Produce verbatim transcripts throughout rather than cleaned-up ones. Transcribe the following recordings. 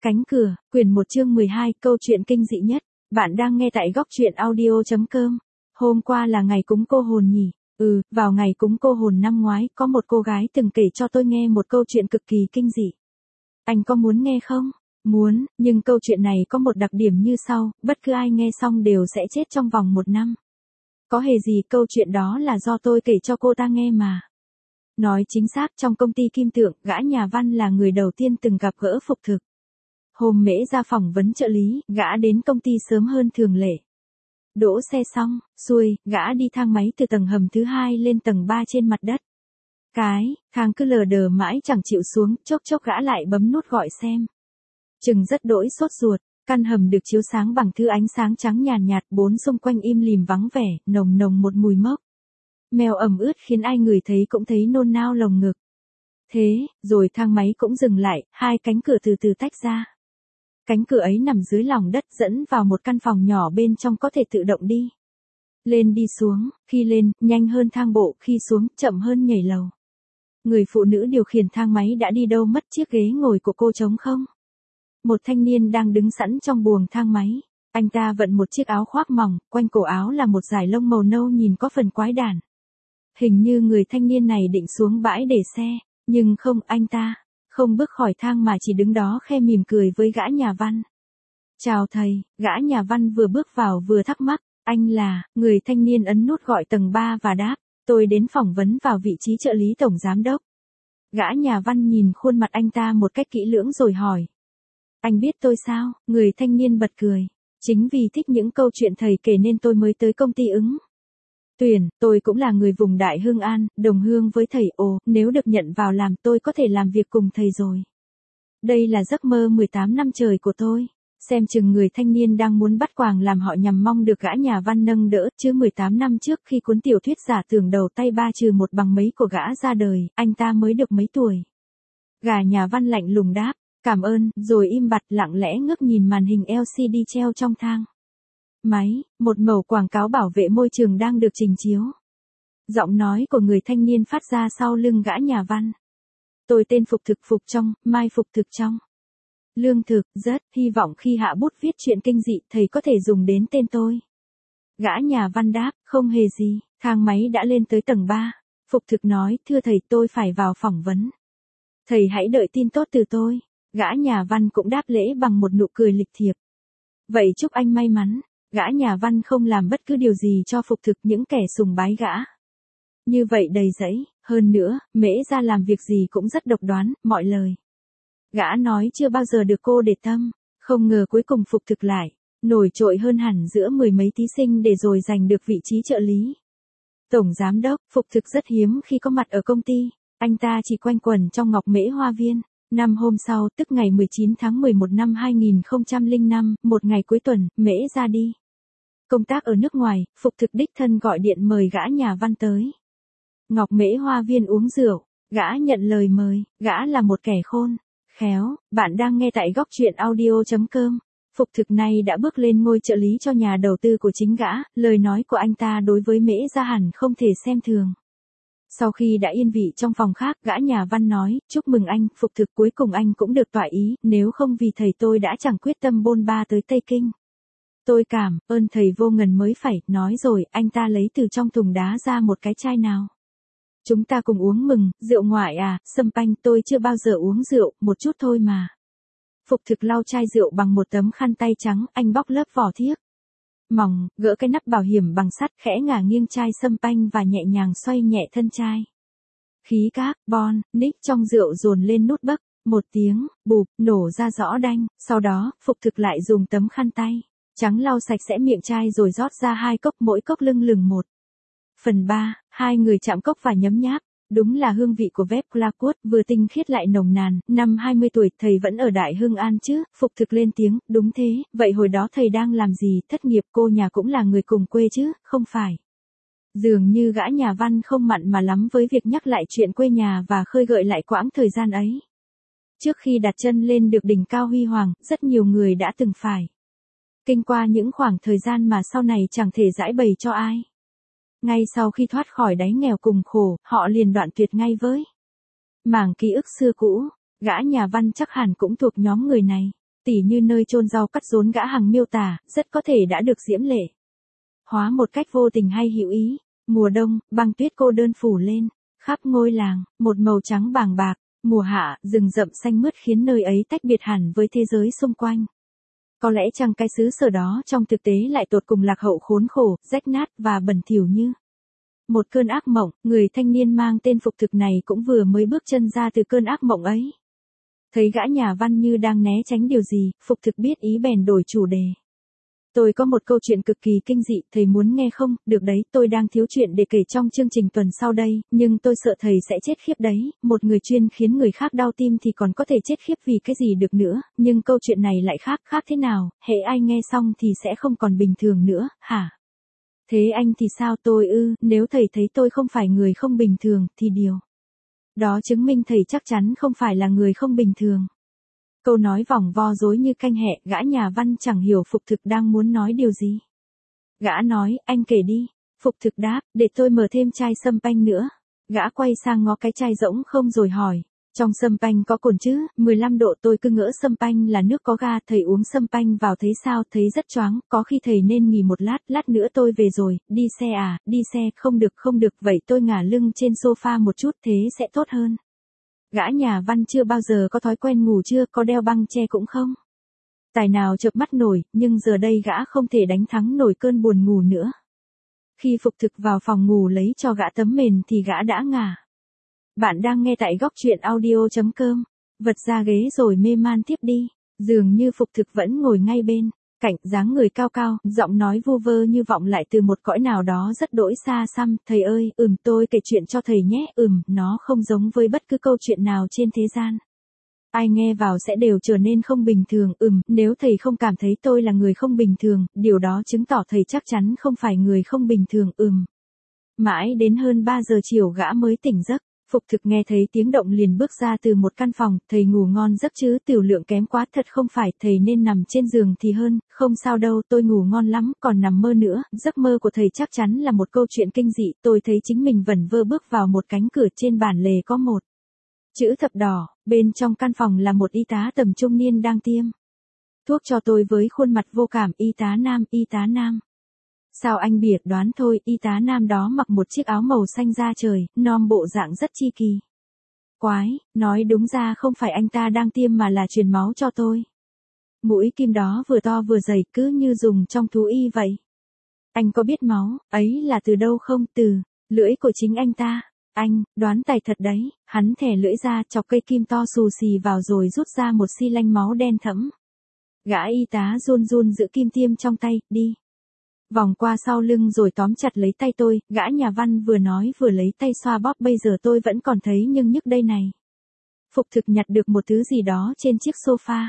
Cánh cửa, quyển một chương mười hai, câu chuyện kinh dị nhất. Bạn đang nghe tại góc truyện audio chấm com. Hôm qua là ngày cúng cô hồn nhỉ? Ừ, vào ngày cúng cô hồn năm ngoái, có một cô gái từng kể cho tôi nghe một câu chuyện cực kỳ kinh dị. Anh có muốn nghe không? Muốn, nhưng câu chuyện này có một đặc điểm như sau, bất cứ ai nghe xong đều sẽ chết trong vòng một năm. Có hề gì, câu chuyện đó là do tôi kể cho cô ta nghe mà. Nói chính xác, trong công ty Kim Tượng, gã nhà văn là người đầu tiên từng gặp gỡ Phục Thực. Hôm Mễ ra phỏng vấn trợ lý, gã đến công ty sớm hơn thường lệ. Đỗ xe xong, xuôi, gã đi thang máy từ tầng hầm thứ hai lên tầng ba trên mặt đất. Cái, thang cứ lờ đờ mãi chẳng chịu xuống, chốc chốc gã lại bấm nút gọi xem. Chừng rất đỗi sốt ruột, căn hầm được chiếu sáng bằng thứ ánh sáng trắng nhàn nhạt, bốn xung quanh im lìm vắng vẻ, nồng nồng một mùi mốc. Mèo ẩm ướt khiến ai người thấy cũng thấy nôn nao lồng ngực. Thế, rồi thang máy cũng dừng lại, hai cánh cửa từ từ tách ra. Cánh cửa ấy nằm dưới lòng đất dẫn vào một căn phòng nhỏ bên trong có thể tự động đi. Lên đi xuống, khi lên, nhanh hơn thang bộ, khi xuống, chậm hơn nhảy lầu. Người phụ nữ điều khiển thang máy đã đi đâu mất chiếc ghế ngồi của cô trống không? Một thanh niên đang đứng sẵn trong buồng thang máy. Anh ta vận một chiếc áo khoác mỏng, quanh cổ áo là một dải lông màu nâu nhìn có phần quái đản. Hình như người thanh niên này định xuống bãi để xe, nhưng không, anh ta không bước khỏi thang mà chỉ đứng đó khe mỉm cười với gã nhà văn. Chào thầy, gã nhà văn vừa bước vào vừa thắc mắc, anh là, người thanh niên ấn nút gọi tầng ba và đáp, tôi đến phỏng vấn vào vị trí trợ lý tổng giám đốc. Gã nhà văn nhìn khuôn mặt anh ta một cách kỹ lưỡng rồi hỏi. Anh biết tôi sao? Người thanh niên bật cười. Chính vì thích những câu chuyện thầy kể nên tôi mới tới công ty ứng tuyển, tôi cũng là người vùng Đại Hưng An, đồng hương với thầy. Ồ, nếu được nhận vào làm tôi có thể làm việc cùng thầy rồi. Đây là giấc mơ mười tám năm trời của tôi. Xem chừng người thanh niên đang muốn bắt quàng làm họ nhằm mong được gã nhà văn nâng đỡ, chứ mười tám năm trước khi cuốn tiểu thuyết giả tưởng đầu tay ba trừ một bằng mấy của gã ra đời, anh ta mới được mấy tuổi. Gã nhà văn lạnh lùng đáp, cảm ơn, rồi im bặt lặng lẽ ngước nhìn màn hình lờ xê đê treo trong thang máy, một mẩu quảng cáo bảo vệ môi trường đang được trình chiếu. Giọng nói của người thanh niên phát ra sau lưng gã nhà văn. Tôi tên Phục Thực Phục Trong, Mai Phục Thực Trong. Lương thực, rất, hy vọng khi hạ bút viết chuyện kinh dị thầy có thể dùng đến tên tôi. Gã nhà văn đáp, không hề gì, thang máy đã lên tới tầng ba. Phục Thực nói, thưa thầy tôi phải vào phỏng vấn. Thầy hãy đợi tin tốt từ tôi. Gã nhà văn cũng đáp lễ bằng một nụ cười lịch thiệp. Vậy chúc anh may mắn. Gã nhà văn không làm bất cứ điều gì cho Phục Thực, những kẻ sùng bái gã. Như vậy đầy dẫy, hơn nữa, Mễ ra làm việc gì cũng rất độc đoán, mọi lời gã nói chưa bao giờ được cô để tâm, không ngờ cuối cùng Phục Thực lại nổi trội hơn hẳn giữa mười mấy thí sinh để rồi giành được vị trí trợ lý tổng giám đốc. Phục Thực rất hiếm khi có mặt ở công ty, anh ta chỉ quanh quẩn trong Ngọc Mễ Hoa Viên. Năm hôm sau, tức ngày mười chín tháng mười một năm hai nghìn không trăm lẻ năm, một ngày cuối tuần, Mễ ra đi công tác ở nước ngoài, Phục Thực đích thân gọi điện mời gã nhà văn tới Ngọc Mễ Hoa Viên uống rượu. Gã nhận lời mời, gã là một kẻ khôn khéo. Bạn đang nghe tại góc truyện audio chấm com. Phục Thực này đã bước lên ngôi trợ lý cho nhà đầu tư của chính gã, lời nói của anh ta đối với Mễ Gia hẳn không thể xem thường. Sau khi đã yên vị trong phòng khác, gã nhà văn nói, chúc mừng anh, Phục Thực, cuối cùng anh cũng được tọa ý, nếu không vì thầy tôi đã chẳng quyết tâm bôn ba tới Tây Kinh. Tôi cảm ơn thầy vô ngần mới phải, nói rồi, anh ta lấy từ trong thùng đá ra một cái chai nào. Chúng ta cùng uống mừng, rượu ngoại à, sâm panh, tôi chưa bao giờ uống rượu, một chút thôi mà. Phục Thực lau chai rượu bằng một tấm khăn tay trắng, anh bóc lớp vỏ thiếc mỏng, gỡ cái nắp bảo hiểm bằng sắt, khẽ ngả nghiêng chai sâm panh và nhẹ nhàng xoay nhẹ thân chai. Khí carbon, nick trong rượu dồn lên nút bấc, một tiếng, bụp, nổ ra rõ đanh, sau đó, Phục Thực lại dùng tấm khăn tay trắng lau sạch sẽ miệng chai rồi rót ra hai cốc, mỗi cốc lưng lửng một phần ba, hai người chạm cốc và nhấm nháp. Đúng là hương vị của Vep Claquot, vừa tinh khiết lại nồng nàn. Năm hai mươi tuổi, thầy vẫn ở Đại Hưng An chứ? Phục Thực lên tiếng, đúng thế, vậy hồi đó thầy đang làm gì? Thất nghiệp, cô nhà cũng là người cùng quê chứ, không phải? Dường như gã nhà văn không mặn mà lắm với việc nhắc lại chuyện quê nhà và khơi gợi lại quãng thời gian ấy. Trước khi đặt chân lên được đỉnh cao huy hoàng, rất nhiều người đã từng phải kinh qua những khoảng thời gian mà sau này chẳng thể giải bày cho ai. Ngay sau khi thoát khỏi đáy nghèo cùng khổ, họ liền đoạn tuyệt ngay với mảng ký ức xưa cũ. Gã nhà văn chắc hẳn cũng thuộc nhóm người này. Tỉ như nơi chôn rau cắt rốn gã hằng miêu tả, rất có thể đã được diễm lệ hóa một cách vô tình hay hữu ý. Mùa đông, băng tuyết cô đơn phủ lên khắp ngôi làng, một màu trắng bàng bạc. Mùa hạ, rừng rậm xanh mướt khiến nơi ấy tách biệt hẳn với thế giới xung quanh. Có lẽ chăng cái xứ sở đó trong thực tế lại tột cùng lạc hậu khốn khổ, rách nát và bẩn thỉu như một cơn ác mộng. Người thanh niên mang tên Phục Thực này cũng vừa mới bước chân ra từ cơn ác mộng ấy. Thấy gã nhà văn như đang né tránh điều gì, Phục Thực biết ý bèn đổi chủ đề. Tôi có một câu chuyện cực kỳ kinh dị, thầy muốn nghe không? Được đấy, tôi đang thiếu chuyện để kể trong chương trình tuần sau đây, nhưng tôi sợ thầy sẽ chết khiếp đấy, một người chuyên khiến người khác đau tim thì còn có thể chết khiếp vì cái gì được nữa, nhưng câu chuyện này lại khác, khác thế nào, hễ ai nghe xong thì sẽ không còn bình thường nữa, hả? Thế anh thì sao? Tôi ư, nếu thầy thấy tôi không phải người không bình thường, thì điều đó chứng minh thầy chắc chắn không phải là người không bình thường. Câu nói vòng vo dối như canh hẹ, gã nhà văn chẳng hiểu Phục Thực đang muốn nói điều gì. Gã nói, anh kể đi. Phục Thực đáp, để tôi mở thêm chai sâm panh nữa. Gã quay sang ngó cái chai rỗng không rồi hỏi, trong sâm panh có cồn chứ? mười lăm độ. Tôi cứ ngỡ sâm panh là nước có ga, thầy uống sâm panh vào thấy sao? Thấy rất choáng, có khi thầy nên nghỉ một lát, lát nữa tôi về rồi. Đi xe à? Đi xe, không được không được, vậy tôi ngả lưng trên sofa một chút, thế sẽ tốt hơn. Gã nhà văn chưa bao giờ có thói quen ngủ trưa, có đeo băng che cũng không tài nào chợp mắt nổi, nhưng giờ đây gã không thể đánh thắng nổi cơn buồn ngủ nữa. Khi Phục Thực vào phòng ngủ lấy cho gã tấm mền thì gã đã ngả. Bạn đang nghe tại góc truyện audio chấm com. Vật ra ghế rồi mê man tiếp đi. Dường như Phục Thực vẫn ngồi ngay bên cạnh, dáng người cao cao, giọng nói vu vơ như vọng lại từ một cõi nào đó rất đỗi xa xăm. Thầy ơi, ừm tôi kể chuyện cho thầy nhé. Ừm, nó không giống với bất cứ câu chuyện nào trên thế gian. Ai nghe vào sẽ đều trở nên không bình thường. Ừm, nếu thầy không cảm thấy tôi là người không bình thường, điều đó chứng tỏ thầy chắc chắn không phải người không bình thường. Ừm. Mãi đến hơn ba giờ chiều gã mới tỉnh giấc. Phục Thực nghe thấy tiếng động liền bước ra từ một căn phòng. Thầy ngủ ngon giấc chứ? Tiểu lượng kém quá thật không phải, thầy nên nằm trên giường thì hơn. Không sao đâu, tôi ngủ ngon lắm, còn nằm mơ nữa. Giấc mơ của thầy chắc chắn là một câu chuyện kinh dị. Tôi thấy chính mình vẩn vơ bước vào một cánh cửa, trên bản lề có một chữ thập đỏ. Bên trong căn phòng là một y tá tầm trung niên đang tiêm thuốc cho tôi với khuôn mặt vô cảm. Y tá nam, y tá nam. Sao anh biệt đoán thôi, y tá nam đó mặc một chiếc áo màu xanh da trời, nom bộ dạng rất chi kỳ quái, nói đúng ra không phải anh ta đang tiêm mà là truyền máu cho tôi. Mũi kim đó vừa to vừa dày, cứ như dùng trong thú y vậy. Anh có biết máu ấy là từ đâu không? Từ lưỡi của chính anh ta. Anh, đoán tài thật đấy. Hắn thè lưỡi ra, chọc cây kim to xù xì vào rồi rút ra một xi lanh máu đen thẫm. Gã y tá run run giữ kim tiêm trong tay, đi vòng qua sau lưng rồi tóm chặt lấy tay tôi. Gã nhà văn vừa nói vừa lấy tay xoa bóp. Bây giờ tôi vẫn còn thấy nhưng nhức đây này. Phục Thực nhặt được một thứ gì đó trên chiếc sofa.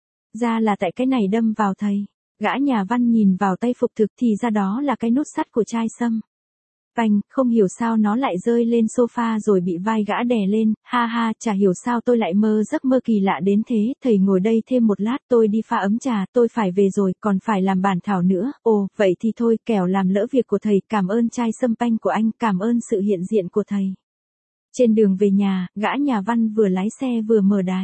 Ra là tại cái này đâm vào thầy. Gã nhà văn nhìn vào tay Phục Thực thì ra đó là cái nút sắt của chai sâm panh. Không hiểu sao nó lại rơi lên sofa rồi bị vai gã đè lên. Ha ha, chả hiểu sao tôi lại mơ giấc mơ kỳ lạ đến thế. Thầy ngồi đây thêm một lát, tôi đi pha ấm trà. Tôi phải về rồi, còn phải làm bản thảo nữa. Ồ, vậy thì thôi, kẻo làm lỡ việc của thầy. Cảm ơn chai sâm panh của anh, cảm ơn sự hiện diện của thầy. Trên đường về nhà, gã nhà văn vừa lái xe vừa mở đài.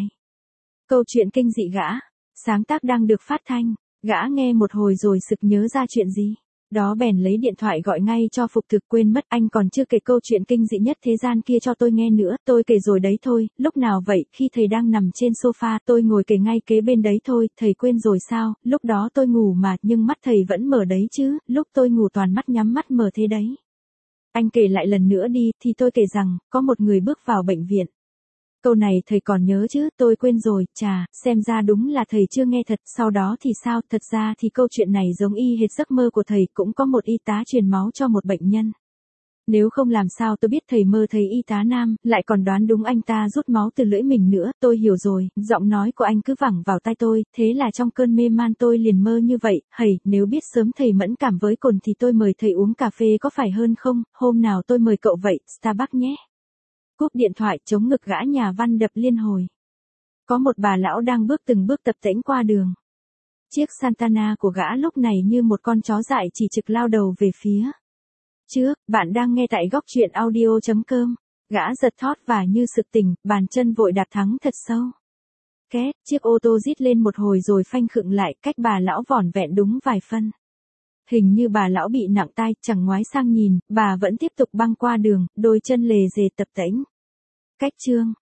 Câu chuyện kinh dị gã sáng tác đang được phát thanh. Gã nghe một hồi rồi sực nhớ ra chuyện gì đó bèn lấy điện thoại gọi ngay cho Phục Thực. Quên mất, anh còn chưa kể câu chuyện kinh dị nhất thế gian kia cho tôi nghe nữa. Tôi kể rồi đấy thôi. Lúc nào vậy? Khi thầy đang nằm trên sofa, tôi ngồi kể ngay kế bên đấy thôi. Thầy quên rồi sao? Lúc đó tôi ngủ mà, nhưng mắt thầy vẫn mở đấy chứ. Lúc tôi ngủ toàn mắt nhắm mắt mở thế đấy. Anh kể lại lần nữa đi. Thì tôi kể rằng, có một người bước vào bệnh viện. Câu này thầy còn nhớ chứ? Tôi quên rồi. Chà, xem ra đúng là thầy chưa nghe thật. Sau đó thì sao? Thật ra thì câu chuyện này giống y hệt giấc mơ của thầy. Cũng có một y tá truyền máu cho một bệnh nhân. Nếu không làm sao tôi biết thầy mơ thấy y tá nam, lại còn đoán đúng anh ta rút máu từ lưỡi mình nữa. Tôi hiểu rồi. Giọng nói của anh cứ vẳng vào tai tôi. Thế là trong cơn mê man tôi liền mơ như vậy. Hầy, nếu biết sớm thầy mẫn cảm với cồn thì tôi mời thầy uống cà phê có phải hơn không? Hôm nào tôi mời cậu vậy, Starbucks nhé. Cúp điện thoại, chống ngực gã nhà văn đập liên hồi. Có một bà lão đang bước từng bước tập tễnh qua đường. Chiếc Santana của gã lúc này như một con chó dại chỉ trực lao đầu về phía trước. Bạn đang nghe tại góc truyện audio chấm com. Gã giật thót và như sực tỉnh, bàn chân vội đạp thắng thật sâu. Két, chiếc ô tô rít lên một hồi rồi phanh khựng lại, cách bà lão vỏn vẹn đúng vài phân. Hình như bà lão bị nặng tai, chẳng ngoái sang nhìn, bà vẫn tiếp tục băng qua đường, đôi chân lề dề tập tễnh. Cách chương